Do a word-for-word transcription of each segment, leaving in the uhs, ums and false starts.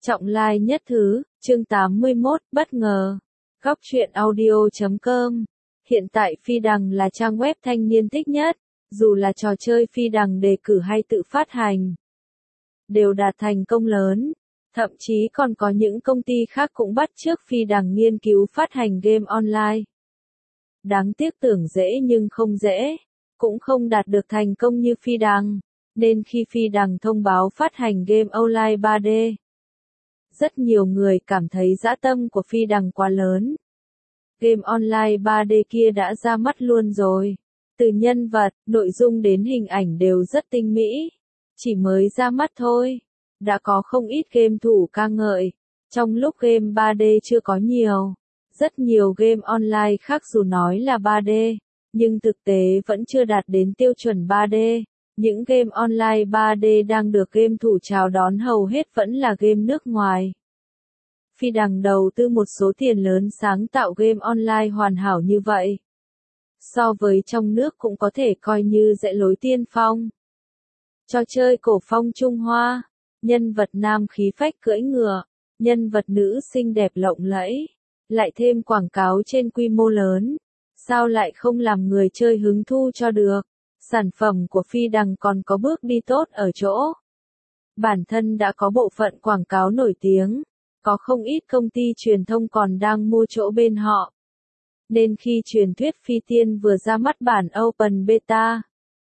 Trọng lai nhất thứ, chương tám mươi mốt, bất ngờ. Góc truyện audio chấm com. Hiện tại Phi Đằng là trang web thanh niên thích nhất, dù là trò chơi Phi Đằng đề cử hay tự phát hành, đều đạt thành công lớn. Thậm chí còn có những công ty khác cũng bắt chước Phi Đằng nghiên cứu phát hành game online. Đáng tiếc tưởng dễ nhưng không dễ, cũng không đạt được thành công như Phi Đằng, nên khi Phi Đằng thông báo phát hành game online ba D, rất nhiều người cảm thấy dã tâm của Phi Đằng quá lớn. Game online ba D kia đã ra mắt luôn rồi. Từ nhân vật, nội dung đến hình ảnh đều rất tinh mỹ. Chỉ mới ra mắt thôi, đã có không ít game thủ ca ngợi. Trong lúc game ba D chưa có nhiều, rất nhiều game online khác dù nói là ba D, nhưng thực tế vẫn chưa đạt đến tiêu chuẩn ba D. Những game online ba D đang được game thủ chào đón hầu hết vẫn là game nước ngoài. Phi Đằng đầu tư một số tiền lớn sáng tạo game online hoàn hảo như vậy, so với trong nước cũng có thể coi như dạy lối tiên phong. Trò chơi cổ phong Trung Hoa, nhân vật nam khí phách cưỡi ngựa, nhân vật nữ xinh đẹp lộng lẫy, lại thêm quảng cáo trên quy mô lớn, sao lại không làm người chơi hứng thu cho được. Sản phẩm của Phi Đằng còn có bước đi tốt ở chỗ bản thân đã có bộ phận quảng cáo nổi tiếng, có không ít công ty truyền thông còn đang mua chỗ bên họ. Nên khi truyền thuyết Phi Tiên vừa ra mắt bản Open Beta,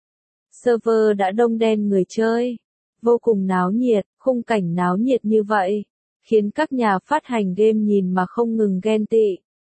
server đã đông đen người chơi, vô cùng náo nhiệt. Khung cảnh náo nhiệt như vậy khiến các nhà phát hành game nhìn mà không ngừng ghen tị.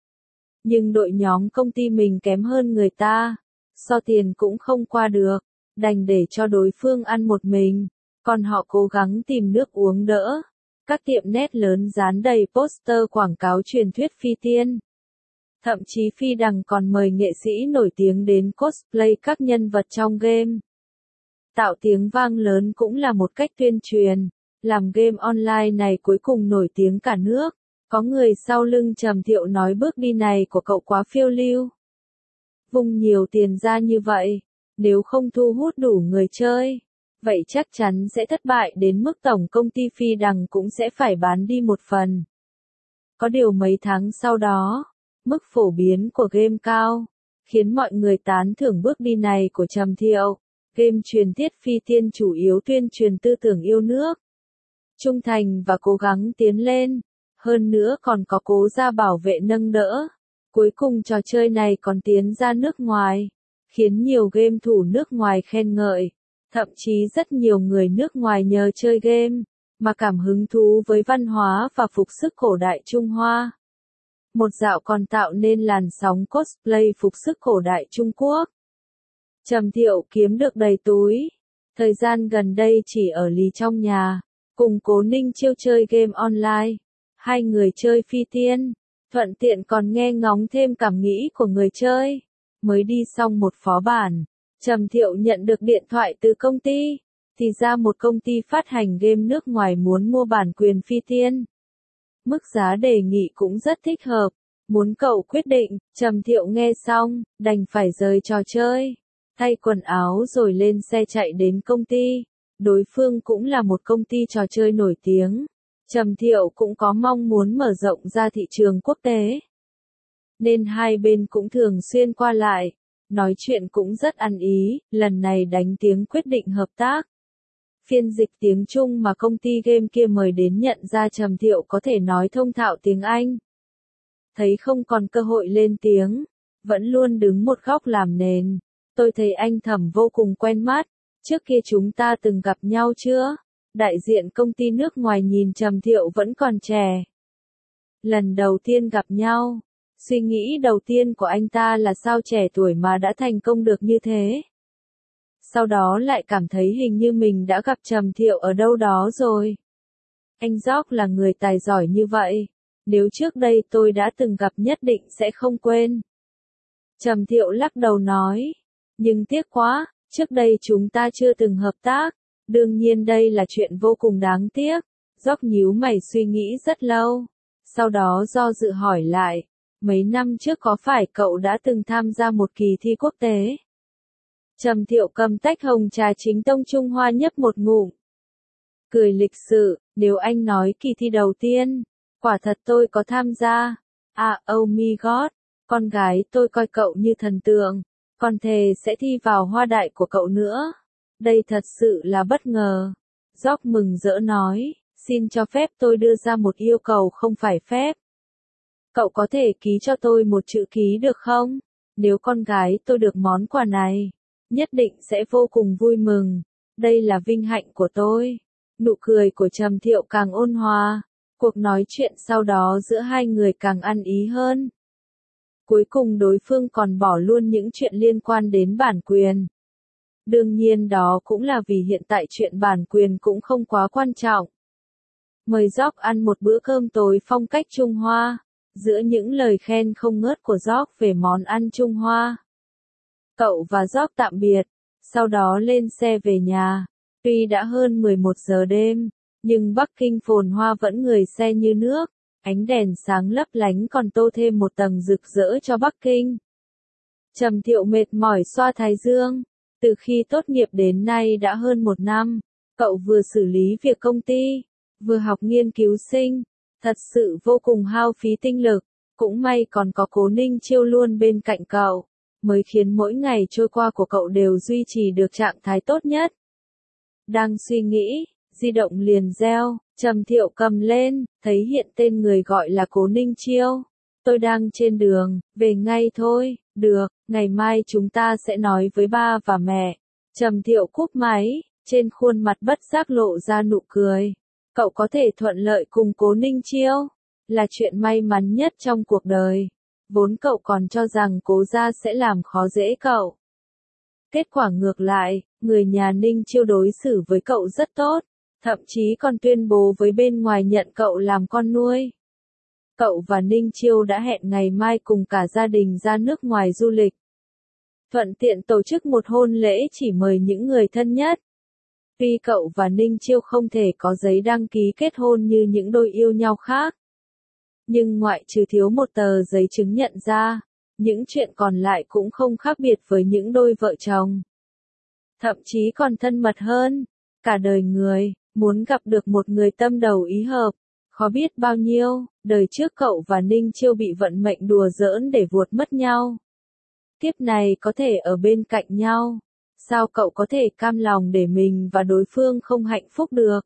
Nhưng đội nhóm công ty mình kém hơn người ta, so tiền cũng không qua được, đành để cho đối phương ăn một mình, còn họ cố gắng tìm nước uống đỡ. Các tiệm net lớn dán đầy poster quảng cáo truyền thuyết Phi Tiên. Thậm chí Phi Đằng còn mời nghệ sĩ nổi tiếng đến cosplay các nhân vật trong game. Tạo tiếng vang lớn cũng là một cách tuyên truyền, làm game online này cuối cùng nổi tiếng cả nước. Có người sau lưng Trầm Thiệu nói bước đi này của cậu quá phiêu lưu. Vung nhiều tiền ra như vậy, nếu không thu hút đủ người chơi, vậy chắc chắn sẽ thất bại đến mức tổng công ty Phi Đằng cũng sẽ phải bán đi một phần. Có điều mấy tháng sau đó, mức phổ biến của game cao, khiến mọi người tán thưởng bước đi này của Trầm Thiệu. Game truyền thuyết Phi Tiên chủ yếu tuyên truyền tư tưởng yêu nước, trung thành và cố gắng tiến lên, hơn nữa còn có cố gia bảo vệ nâng đỡ. Cuối cùng trò chơi này còn tiến ra nước ngoài, khiến nhiều game thủ nước ngoài khen ngợi. Thậm chí rất nhiều người nước ngoài nhờ chơi game, mà cảm hứng thú với văn hóa và phục sức cổ đại Trung Hoa. Một dạo còn tạo nên làn sóng cosplay phục sức cổ đại Trung Quốc. Trầm Thiệu kiếm được đầy túi. Thời gian gần đây chỉ ở lì trong nhà, cùng Cố Ninh Chiêu chơi game online. Hai người chơi Phi Tiên, thuận tiện còn nghe ngóng thêm cảm nghĩ của người chơi. Mới đi xong một phó bản, Trầm Thiệu nhận được điện thoại từ công ty, thì ra một công ty phát hành game nước ngoài muốn mua bản quyền Phi Tiên. Mức giá đề nghị cũng rất thích hợp, muốn cậu quyết định. Trầm Thiệu nghe xong, đành phải rời trò chơi, thay quần áo rồi lên xe chạy đến công ty. Đối phương cũng là một công ty trò chơi nổi tiếng. Trầm Thiệu cũng có mong muốn mở rộng ra thị trường quốc tế, nên hai bên cũng thường xuyên qua lại, nói chuyện cũng rất ăn ý. Lần này đánh tiếng quyết định hợp tác. Phiên dịch tiếng Trung mà công ty game kia mời đến nhận ra Trầm Thiệu có thể nói thông thạo tiếng Anh. Thấy không còn cơ hội lên tiếng, vẫn luôn đứng một góc làm nền. Tôi thấy anh Thẩm vô cùng quen mắt, trước kia chúng ta từng gặp nhau chưa? Đại diện công ty nước ngoài nhìn Trầm Thiệu vẫn còn trẻ. Lần đầu tiên gặp nhau, suy nghĩ đầu tiên của anh ta là sao trẻ tuổi mà đã thành công được như thế. Sau đó lại cảm thấy hình như mình đã gặp Trầm Thiệu ở đâu đó rồi. Anh Jock là người tài giỏi như vậy, nếu trước đây tôi đã từng gặp nhất định sẽ không quên. Trầm Thiệu lắc đầu nói, nhưng tiếc quá, trước đây chúng ta chưa từng hợp tác. Đương nhiên đây là chuyện vô cùng đáng tiếc. Jock nhíu mày suy nghĩ rất lâu, sau đó do dự hỏi lại, mấy năm trước có phải cậu đã từng tham gia một kỳ thi quốc tế? Trầm Thiệu cầm tách hồng trà chính tông Trung Hoa nhấp một ngụm. cười lịch sự, nếu anh nói kỳ thi đầu tiên, quả thật tôi có tham gia. À, oh my god, con gái tôi coi cậu như thần tượng, còn thề sẽ thi vào hoa đại của cậu nữa. Đây thật sự là bất ngờ. George mừng rỡ nói, xin cho phép tôi đưa ra một yêu cầu không phải phép. Cậu có thể ký cho tôi một chữ ký được không? Nếu con gái tôi được món quà này, nhất định sẽ vô cùng vui mừng. Đây là vinh hạnh của tôi. Nụ cười của Trầm Thiệu càng ôn hòa. Cuộc nói chuyện sau đó giữa hai người càng ăn ý hơn. Cuối cùng đối phương còn bỏ luôn những chuyện liên quan đến bản quyền. Đương nhiên đó cũng là vì hiện tại chuyện bản quyền cũng không quá quan trọng. Mời George ăn một bữa cơm tối phong cách Trung Hoa. Giữa những lời khen không ngớt của George về món ăn Trung Hoa, cậu và George tạm biệt, sau đó lên xe về nhà. Tuy đã hơn mười một giờ đêm, nhưng Bắc Kinh phồn hoa vẫn người xe như nước, ánh đèn sáng lấp lánh còn tô thêm một tầng rực rỡ cho Bắc Kinh. Trầm Thiệu mệt mỏi xoa thái dương, từ khi tốt nghiệp đến nay đã hơn một năm, cậu vừa xử lý việc công ty, vừa học nghiên cứu sinh. Thật sự vô cùng hao phí tinh lực, cũng may còn có Cố Ninh Chiêu luôn bên cạnh cậu, mới khiến mỗi ngày trôi qua của cậu đều duy trì được trạng thái tốt nhất. Đang suy nghĩ, di động liền reo, Trầm Thiệu cầm lên, thấy hiện tên người gọi là Cố Ninh Chiêu. Tôi đang trên đường, về ngay thôi, được, ngày mai chúng ta sẽ nói với ba và mẹ. Trầm Thiệu cúp máy, trên khuôn mặt bất giác lộ ra nụ cười. Cậu có thể thuận lợi cùng Cố Ninh Chiêu, là chuyện may mắn nhất trong cuộc đời. Vốn cậu còn cho rằng Cố gia sẽ làm khó dễ cậu. Kết quả ngược lại, người nhà Ninh Chiêu đối xử với cậu rất tốt, thậm chí còn tuyên bố với bên ngoài nhận cậu làm con nuôi. Cậu và Ninh Chiêu đã hẹn ngày mai cùng cả gia đình ra nước ngoài du lịch. Thuận tiện tổ chức một hôn lễ chỉ mời những người thân nhất. Tuy cậu và Ninh Chiêu không thể có giấy đăng ký kết hôn như những đôi yêu nhau khác, nhưng ngoại trừ thiếu một tờ giấy chứng nhận ra, những chuyện còn lại cũng không khác biệt với những đôi vợ chồng. Thậm chí còn thân mật hơn. Cả đời người, muốn gặp được một người tâm đầu ý hợp, khó biết bao nhiêu. Đời trước cậu và Ninh Chiêu bị vận mệnh đùa giỡn để vuột mất nhau. Kiếp này có thể ở bên cạnh nhau. Sao cậu có thể cam lòng để mình và đối phương không hạnh phúc được?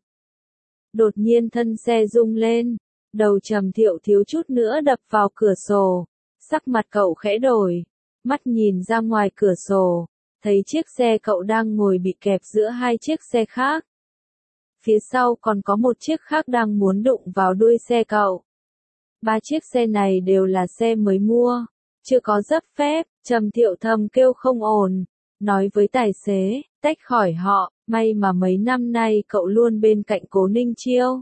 Đột nhiên thân xe rung lên, đầu Trầm Thiệu thiếu chút nữa đập vào cửa sổ. Sắc mặt cậu khẽ đổi, mắt nhìn ra ngoài cửa sổ, thấy chiếc xe cậu đang ngồi bị kẹp giữa hai chiếc xe khác. Phía sau còn có một chiếc khác đang muốn đụng vào đuôi xe cậu. Ba chiếc xe này đều là xe mới mua, chưa có giáp phép. Trầm Thiệu thầm kêu không ổn, nói với tài xế, tách khỏi họ, may mà mấy năm nay cậu luôn bên cạnh Cố Ninh Chiêu.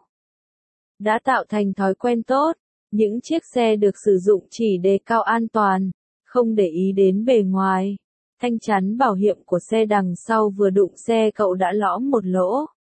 Đã tạo thành thói quen tốt, những chiếc xe được sử dụng chỉ đề cao an toàn, không để ý đến bề ngoài. Thanh chắn bảo hiểm của xe đằng sau vừa đụng xe cậu đã lõm một lỗ.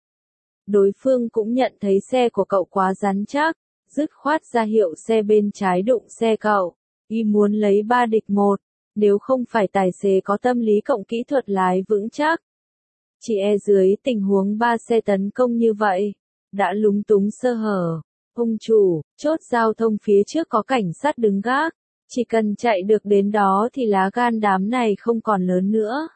Đối phương cũng nhận thấy xe của cậu quá rắn chắc, dứt khoát ra hiệu xe bên trái đụng xe cậu. Y muốn lấy ba địch một, nếu không phải tài xế có tâm lý cộng kỹ thuật lái vững chắc. Chỉ e dưới tình huống ba xe tấn công như vậy, đã lúng túng sơ hở. Ông chủ, chốt giao thông phía trước có cảnh sát đứng gác, chỉ cần chạy được đến đó thì lá gan đám này không còn lớn nữa.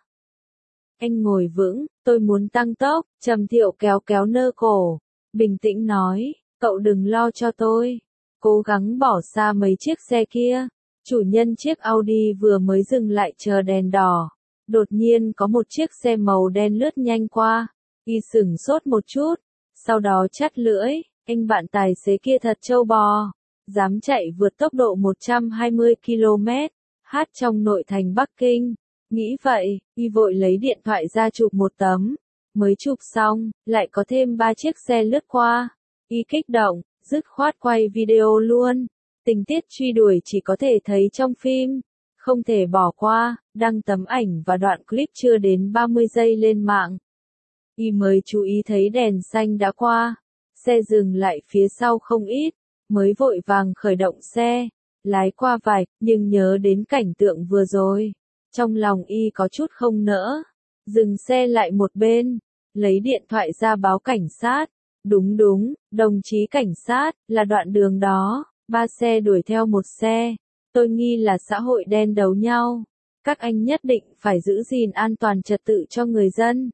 Anh ngồi vững, tôi muốn tăng tốc. Trầm Thiệu kéo kéo nơ cổ, bình tĩnh nói, cậu đừng lo cho tôi. Cố gắng bỏ xa mấy chiếc xe kia. Chủ nhân chiếc Audi vừa mới dừng lại chờ đèn đỏ. Đột nhiên có một chiếc xe màu đen lướt nhanh qua. Y sửng sốt một chút, sau đó chắt lưỡi, anh bạn tài xế kia thật trâu bò. Dám chạy vượt tốc độ một trăm hai mươi ki lô mét, hát trong nội thành Bắc Kinh. Nghĩ vậy, Y vội lấy điện thoại ra chụp một tấm. Mới chụp xong, lại có thêm ba chiếc xe lướt qua. Y kích động, dứt khoát quay video luôn. Tình tiết truy đuổi chỉ có thể thấy trong phim, không thể bỏ qua, đăng tấm ảnh và đoạn clip chưa đến ba mươi giây lên mạng. Y mới chú ý thấy đèn xanh đã qua, xe dừng lại phía sau không ít, mới vội vàng khởi động xe, lái qua vạch, nhưng nhớ đến cảnh tượng vừa rồi. Trong lòng Y có chút không nỡ, dừng xe lại một bên, lấy điện thoại ra báo cảnh sát. Đúng đúng, đồng chí cảnh sát, là đoạn đường đó, ba xe đuổi theo một xe. Tôi nghi là xã hội đen đấu nhau. Các anh nhất định phải giữ gìn an toàn trật tự cho người dân.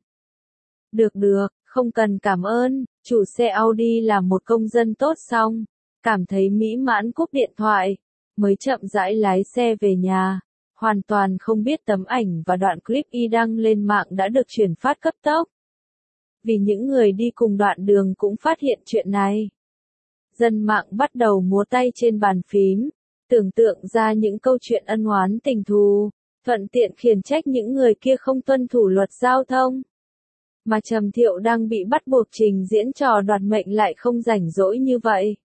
Được được, không cần cảm ơn, chủ xe Audi là một công dân tốt xong. Cảm thấy mỹ mãn cúp điện thoại, mới chậm rãi lái xe về nhà. Hoàn toàn không biết tấm ảnh và đoạn clip y đăng lên mạng đã được truyền phát cấp tốc. Vì những người đi cùng đoạn đường cũng phát hiện chuyện này. Dân mạng bắt đầu múa tay trên bàn phím, tưởng tượng ra những câu chuyện ân oán tình thù, thuận tiện khiển trách những người kia không tuân thủ luật giao thông. Mà Trầm Thiệu đang bị bắt buộc trình diễn trò đoạt mệnh lại không rảnh rỗi như vậy.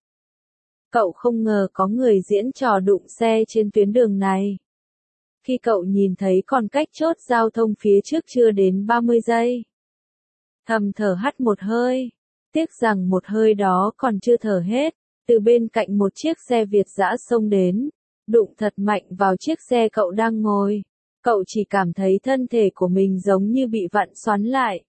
Cậu không ngờ có người diễn trò đụng xe trên tuyến đường này. Khi cậu nhìn thấy còn cách chốt giao thông phía trước chưa đến ba mươi giây. Thầm thở hắt một hơi. Tiếc rằng một hơi đó còn chưa thở hết. Từ bên cạnh một chiếc xe Việt dã xông đến. Đụng thật mạnh vào chiếc xe cậu đang ngồi. Cậu chỉ cảm thấy thân thể của mình giống như bị vặn xoắn lại.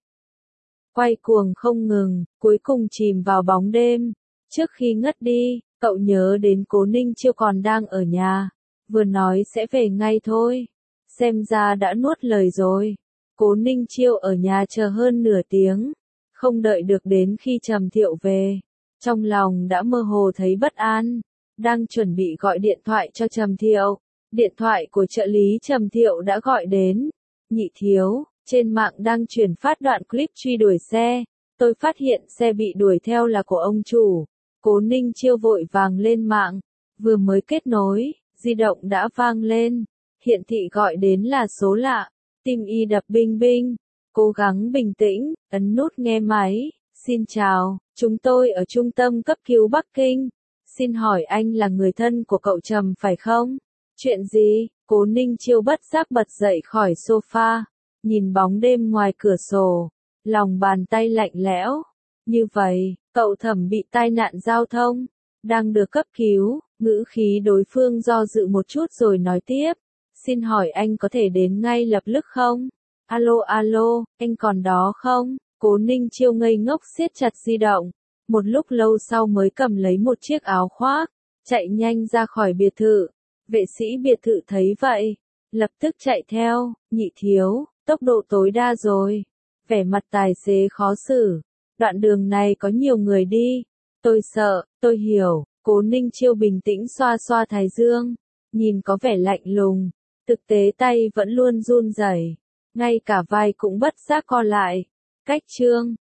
Quay cuồng không ngừng, cuối cùng chìm vào bóng đêm. Trước khi ngất đi, cậu nhớ đến Cố Ninh Chiêu còn đang ở nhà. Vừa nói sẽ về ngay thôi. Xem ra đã nuốt lời rồi. Cố Ninh Chiêu ở nhà chờ hơn nửa tiếng. Không đợi được đến khi Trầm Thiệu về. Trong lòng đã mơ hồ thấy bất an. Đang chuẩn bị gọi điện thoại cho Trầm Thiệu. Điện thoại của trợ lý Trầm Thiệu đã gọi đến. Nhị thiếu, trên mạng đang truyền phát đoạn clip truy đuổi xe. Tôi phát hiện xe bị đuổi theo là của ông chủ. Cố Ninh Chiêu vội vàng lên mạng. Vừa mới kết nối, di động đã vang lên. Hiện thị gọi đến là số lạ. Tim y đập binh binh. Cố gắng bình tĩnh, ấn nút nghe máy. Xin chào, chúng tôi ở trung tâm cấp cứu Bắc Kinh. Xin hỏi anh là người thân của cậu Trầm phải không? Chuyện gì? Cố Ninh Chiêu bất giác bật dậy khỏi sofa. Nhìn bóng đêm ngoài cửa sổ. Lòng bàn tay lạnh lẽo. Như vậy, cậu Thẩm bị tai nạn giao thông. Đang được cấp cứu. Ngữ khí đối phương do dự một chút rồi nói tiếp. Xin hỏi anh có thể đến ngay lập tức không? Alo alo, anh còn đó không? Cố Ninh Chiêu ngây ngốc siết chặt di động. Một lúc lâu sau mới cầm lấy một chiếc áo khoác. Chạy nhanh ra khỏi biệt thự. Vệ sĩ biệt thự thấy vậy. Lập tức chạy theo. Nhị thiếu, tốc độ tối đa rồi. Vẻ mặt tài xế khó xử. Đoạn đường này có nhiều người đi. Tôi sợ, tôi hiểu. Cố Ninh Chiêu bình tĩnh xoa xoa thái dương. Nhìn có vẻ lạnh lùng. Thực tế tay vẫn luôn run rẩy. Ngay cả vai cũng bất giác co lại. Cách chương